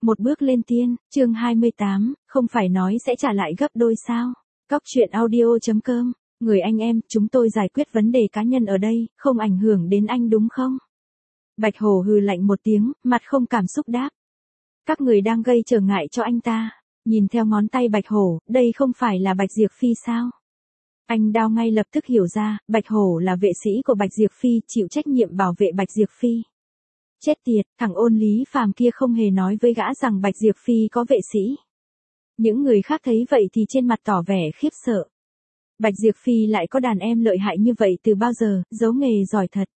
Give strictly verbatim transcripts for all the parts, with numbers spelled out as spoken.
Một bước lên tiên, chương hai mươi tám, không phải nói sẽ trả lại gấp đôi sao? Cóc truyện audio.com, người anh em, chúng tôi giải quyết vấn đề cá nhân ở đây, không ảnh hưởng đến anh đúng không? Bạch Hổ hừ lạnh một tiếng, mặt không cảm xúc đáp. Các người đang gây trở ngại cho anh ta. Nhìn theo ngón tay Bạch Hổ, đây không phải là Bạch Diệp Phi sao? Anh Đao ngay lập tức hiểu ra, Bạch Hổ là vệ sĩ của Bạch Diệp Phi, chịu trách nhiệm bảo vệ Bạch Diệp Phi. Chết tiệt, thằng Ôn Lý Phàm kia không hề nói với gã rằng Bạch Diệp Phi có vệ sĩ. Những người khác thấy vậy thì trên mặt tỏ vẻ khiếp sợ. Bạch Diệp Phi lại có đàn em lợi hại như vậy từ bao giờ, giấu nghề giỏi thật.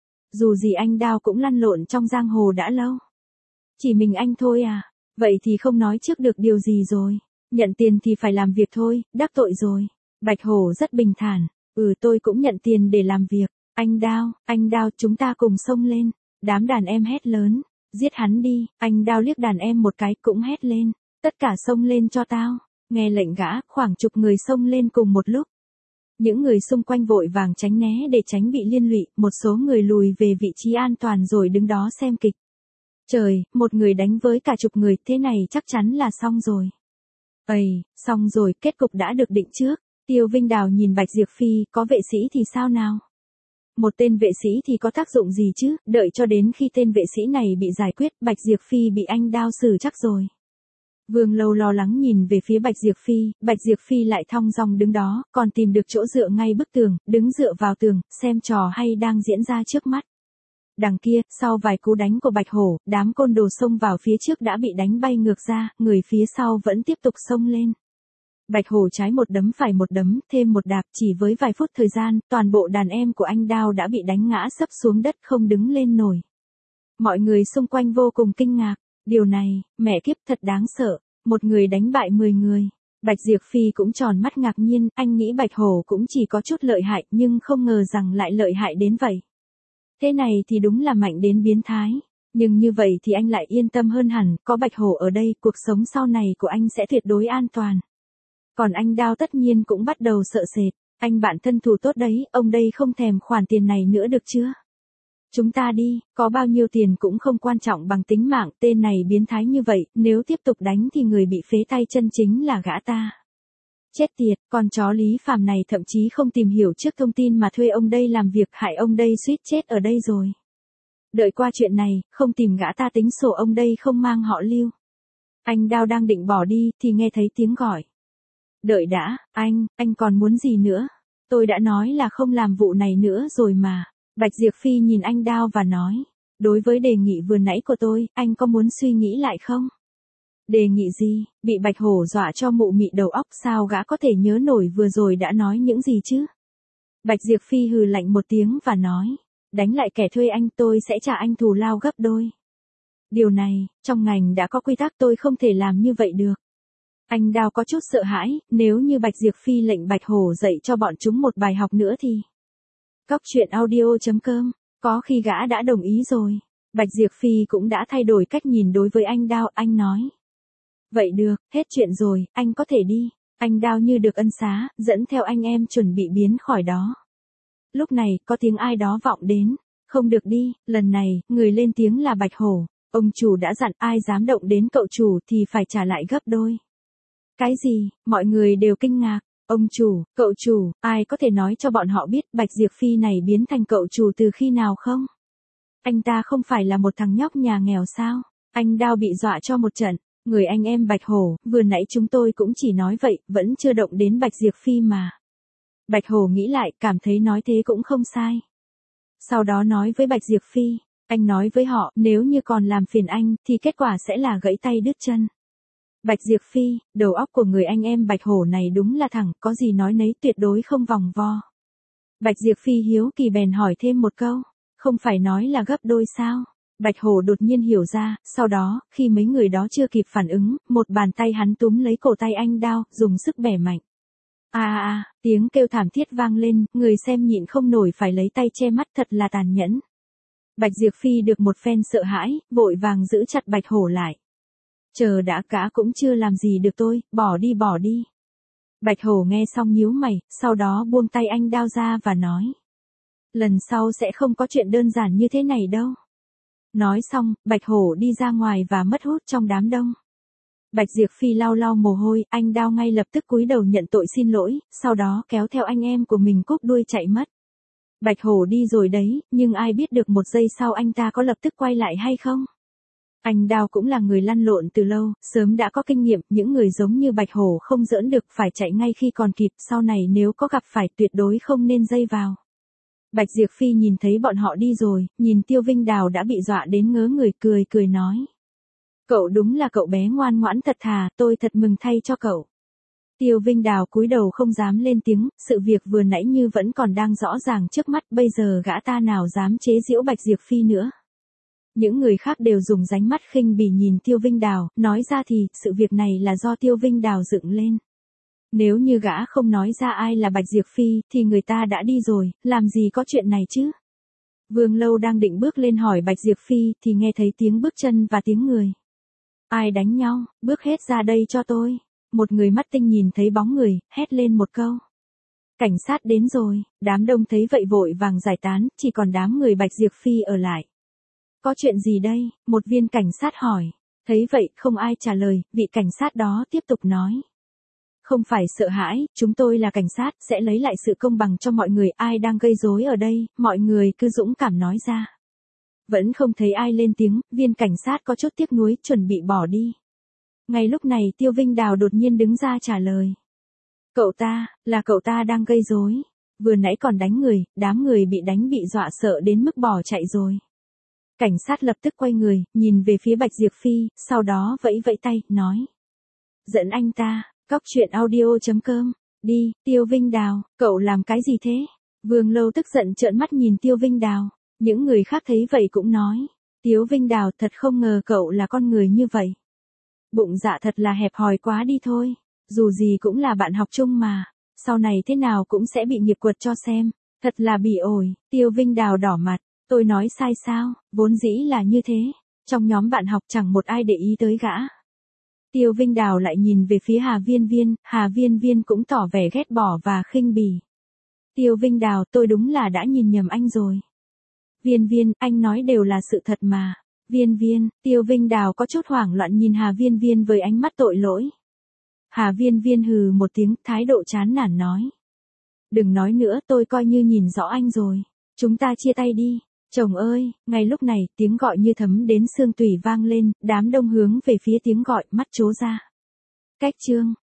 Dù gì anh Đao cũng lăn lộn trong giang hồ đã lâu. Chỉ mình anh thôi à, vậy thì không nói trước được điều gì rồi. Nhận tiền thì phải làm việc thôi, đắc tội rồi. Bạch Hổ rất bình thản, ừ tôi cũng nhận tiền để làm việc. Anh Đao, anh Đao chúng ta cùng xông lên. Đám đàn em hét lớn, giết hắn đi, anh Đao liếc đàn em một cái cũng hét lên, tất cả xông lên cho tao, nghe lệnh gã, khoảng chục người xông lên cùng một lúc. Những người xung quanh vội vàng tránh né để tránh bị liên lụy, một số người lùi về vị trí an toàn rồi đứng đó xem kịch. Trời, một người đánh với cả chục người, thế này chắc chắn là xong rồi. Ây, xong rồi, kết cục đã được định trước. Tiêu Vinh Đào nhìn Bạch Diệp Phi, có vệ sĩ thì sao nào? Một tên vệ sĩ thì có tác dụng gì chứ, đợi cho đến khi tên vệ sĩ này bị giải quyết, Bạch Diệp Phi bị anh Đao xử chắc rồi. Vương Lâu lo lắng nhìn về phía Bạch Diệp Phi, Bạch Diệp Phi lại thong dong đứng đó, còn tìm được chỗ dựa ngay bức tường, đứng dựa vào tường, xem trò hay đang diễn ra trước mắt. Đằng kia, sau vài cú đánh của Bạch Hổ, đám côn đồ xông vào phía trước đã bị đánh bay ngược ra, người phía sau vẫn tiếp tục xông lên. Bạch Hổ trái một đấm phải một đấm, thêm một đạp, chỉ với vài phút thời gian, toàn bộ đàn em của anh Đao đã bị đánh ngã sấp xuống đất không đứng lên nổi. Mọi người xung quanh vô cùng kinh ngạc, điều này, mẹ kiếp thật đáng sợ, một người đánh bại mười người. Bạch Diệp Phi cũng tròn mắt ngạc nhiên, anh nghĩ Bạch Hổ cũng chỉ có chút lợi hại nhưng không ngờ rằng lại lợi hại đến vậy. Thế này thì đúng là mạnh đến biến thái, nhưng như vậy thì anh lại yên tâm hơn hẳn, có Bạch Hổ ở đây, cuộc sống sau này của anh sẽ tuyệt đối an toàn. Còn anh Đao tất nhiên cũng bắt đầu sợ sệt, anh bạn thân thù tốt đấy, ông đây không thèm khoản tiền này nữa được chưa? Chúng ta đi, có bao nhiêu tiền cũng không quan trọng bằng tính mạng, tên này biến thái như vậy, nếu tiếp tục đánh thì người bị phế tay chân chính là gã ta. Chết tiệt, con chó Lý Phàm này thậm chí không tìm hiểu trước thông tin mà thuê ông đây làm việc, hại ông đây suýt chết ở đây rồi. Đợi qua chuyện này, không tìm gã ta tính sổ ông đây không mang họ Lưu. Anh Đao đang định bỏ đi thì nghe thấy tiếng gọi. Đợi đã, anh, anh còn muốn gì nữa? Tôi đã nói là không làm vụ này nữa rồi mà. Bạch Diệp Phi nhìn anh Đao và nói, đối với đề nghị vừa nãy của tôi, anh có muốn suy nghĩ lại không? Đề nghị gì? Bị Bạch Hổ dọa cho mụ mị đầu óc, sao gã có thể nhớ nổi vừa rồi đã nói những gì chứ? Bạch Diệp Phi hừ lạnh một tiếng và nói, đánh lại kẻ thuê anh, tôi sẽ trả anh thù lao gấp đôi. Điều này, trong ngành đã có quy tắc, tôi không thể làm như vậy được. Anh Đao có chút sợ hãi, nếu như Bạch Diệp Phi lệnh Bạch Hổ dạy cho bọn chúng một bài học nữa thì... Cóc truyện audio.com, có khi gã đã đồng ý rồi. Bạch Diệp Phi cũng đã thay đổi cách nhìn đối với anh Đao, anh nói. Vậy được, hết chuyện rồi, anh có thể đi. Anh Đao như được ân xá, dẫn theo anh em chuẩn bị biến khỏi đó. Lúc này, có tiếng ai đó vọng đến. Không được đi, lần này, người lên tiếng là Bạch Hổ. Ông chủ đã dặn ai dám động đến cậu chủ thì phải trả lại gấp đôi. Cái gì? Mọi người đều kinh ngạc. Ông chủ, cậu chủ, ai có thể nói cho bọn họ biết Bạch Diệp Phi này biến thành cậu chủ từ khi nào không? Anh ta không phải là một thằng nhóc nhà nghèo sao? Anh Đao bị dọa cho một trận. Người anh em Bạch Hổ, vừa nãy chúng tôi cũng chỉ nói vậy, vẫn chưa động đến Bạch Diệp Phi mà. Bạch Hổ nghĩ lại, cảm thấy nói thế cũng không sai. Sau đó nói với Bạch Diệp Phi, anh nói với họ, nếu như còn làm phiền anh, thì kết quả sẽ là gãy tay đứt chân. Bạch Diệp Phi, đầu óc của người anh em Bạch Hổ này đúng là thẳng, có gì nói nấy, tuyệt đối không vòng vo. Bạch Diệp Phi hiếu kỳ bèn hỏi thêm một câu, không phải nói là gấp đôi sao? Bạch Hổ đột nhiên hiểu ra, sau đó, khi mấy người đó chưa kịp phản ứng, một bàn tay hắn túm lấy cổ tay anh Đao, dùng sức bẻ mạnh. À à à, tiếng kêu thảm thiết vang lên, người xem nhịn không nổi phải lấy tay che mắt, thật là tàn nhẫn. Bạch Diệp Phi được một phen sợ hãi, vội vàng giữ chặt Bạch Hổ lại. Chờ đã, cả cũng chưa làm gì được tôi, bỏ đi bỏ đi. Bạch Hổ nghe xong nhíu mày, sau đó buông tay anh Đao ra và nói. Lần sau sẽ không có chuyện đơn giản như thế này đâu. Nói xong, Bạch Hổ đi ra ngoài và mất hút trong đám đông. Bạch Diệp Phi lau lau mồ hôi, anh Đao ngay lập tức cúi đầu nhận tội xin lỗi, sau đó kéo theo anh em của mình cúp đuôi chạy mất. Bạch Hổ đi rồi đấy, nhưng ai biết được một giây sau anh ta có lập tức quay lại hay không? Anh Đao cũng là người lăn lộn từ lâu, sớm đã có kinh nghiệm, những người giống như Bạch Hổ không giỡn được, phải chạy ngay khi còn kịp, sau này nếu có gặp phải tuyệt đối không nên dây vào. Bạch Diệp Phi nhìn thấy bọn họ đi rồi, nhìn Tiêu Vinh Đào đã bị dọa đến ngớ người, cười cười nói. Cậu đúng là cậu bé ngoan ngoãn thật thà, tôi thật mừng thay cho cậu. Tiêu Vinh Đào cúi đầu không dám lên tiếng, sự việc vừa nãy như vẫn còn đang rõ ràng trước mắt, bây giờ gã ta nào dám chế giễu Bạch Diệp Phi nữa. Những người khác đều dùng ránh mắt khinh bỉ nhìn Tiêu Vinh Đào, nói ra thì, sự việc này là do Tiêu Vinh Đào dựng lên. Nếu như gã không nói ra ai là Bạch Diệp Phi, thì người ta đã đi rồi, làm gì có chuyện này chứ? Vương Lâu đang định bước lên hỏi Bạch Diệp Phi, thì nghe thấy tiếng bước chân và tiếng người. Ai đánh nhau, bước hết ra đây cho tôi. Một người mắt tinh nhìn thấy bóng người, hét lên một câu. Cảnh sát đến rồi, đám đông thấy vậy vội vàng giải tán, chỉ còn đám người Bạch Diệp Phi ở lại. Có chuyện gì đây? Một viên cảnh sát hỏi. Thấy vậy, không ai trả lời, vị cảnh sát đó tiếp tục nói. Không phải sợ hãi, chúng tôi là cảnh sát, sẽ lấy lại sự công bằng cho mọi người, ai đang gây rối ở đây, mọi người cứ dũng cảm nói ra. Vẫn không thấy ai lên tiếng, viên cảnh sát có chút tiếc nuối, chuẩn bị bỏ đi. Ngay lúc này Tiêu Vinh Đào đột nhiên đứng ra trả lời. Cậu ta, là cậu ta đang gây rối. Vừa nãy còn đánh người, đám người bị đánh bị dọa sợ đến mức bỏ chạy rồi. Cảnh sát lập tức quay người, nhìn về phía Bạch Diệp Phi, sau đó vẫy vẫy tay, nói. Dẫn anh ta, cóc truyện audio chấm com, đi, Tiêu Vinh Đào, cậu làm cái gì thế? Vương Lâu tức giận trợn mắt nhìn Tiêu Vinh Đào, những người khác thấy vậy cũng nói. Tiêu Vinh Đào thật không ngờ cậu là con người như vậy. Bụng dạ thật là hẹp hòi quá đi thôi, dù gì cũng là bạn học chung mà, sau này thế nào cũng sẽ bị nghiệp quật cho xem, thật là bỉ ổi, Tiêu Vinh Đào đỏ mặt, tôi nói sai sao, vốn dĩ là như thế, trong nhóm bạn học chẳng một ai để ý tới gã. Tiêu Vinh Đào lại nhìn về phía Hà Viên Viên, Hà Viên Viên cũng tỏ vẻ ghét bỏ và khinh bỉ. Tiêu Vinh Đào, tôi đúng là đã nhìn nhầm anh rồi. Viên Viên, anh nói đều là sự thật mà. Viên Viên, Tiêu Vinh Đào có chút hoảng loạn nhìn Hà Viên Viên với ánh mắt tội lỗi. Hà Viên Viên hừ một tiếng, thái độ chán nản nói. Đừng nói nữa, tôi coi như nhìn rõ anh rồi. Chúng ta chia tay đi. Chồng ơi, ngay lúc này, tiếng gọi như thấm đến xương tủy vang lên, đám đông hướng về phía tiếng gọi, mắt trố ra. Cách chương.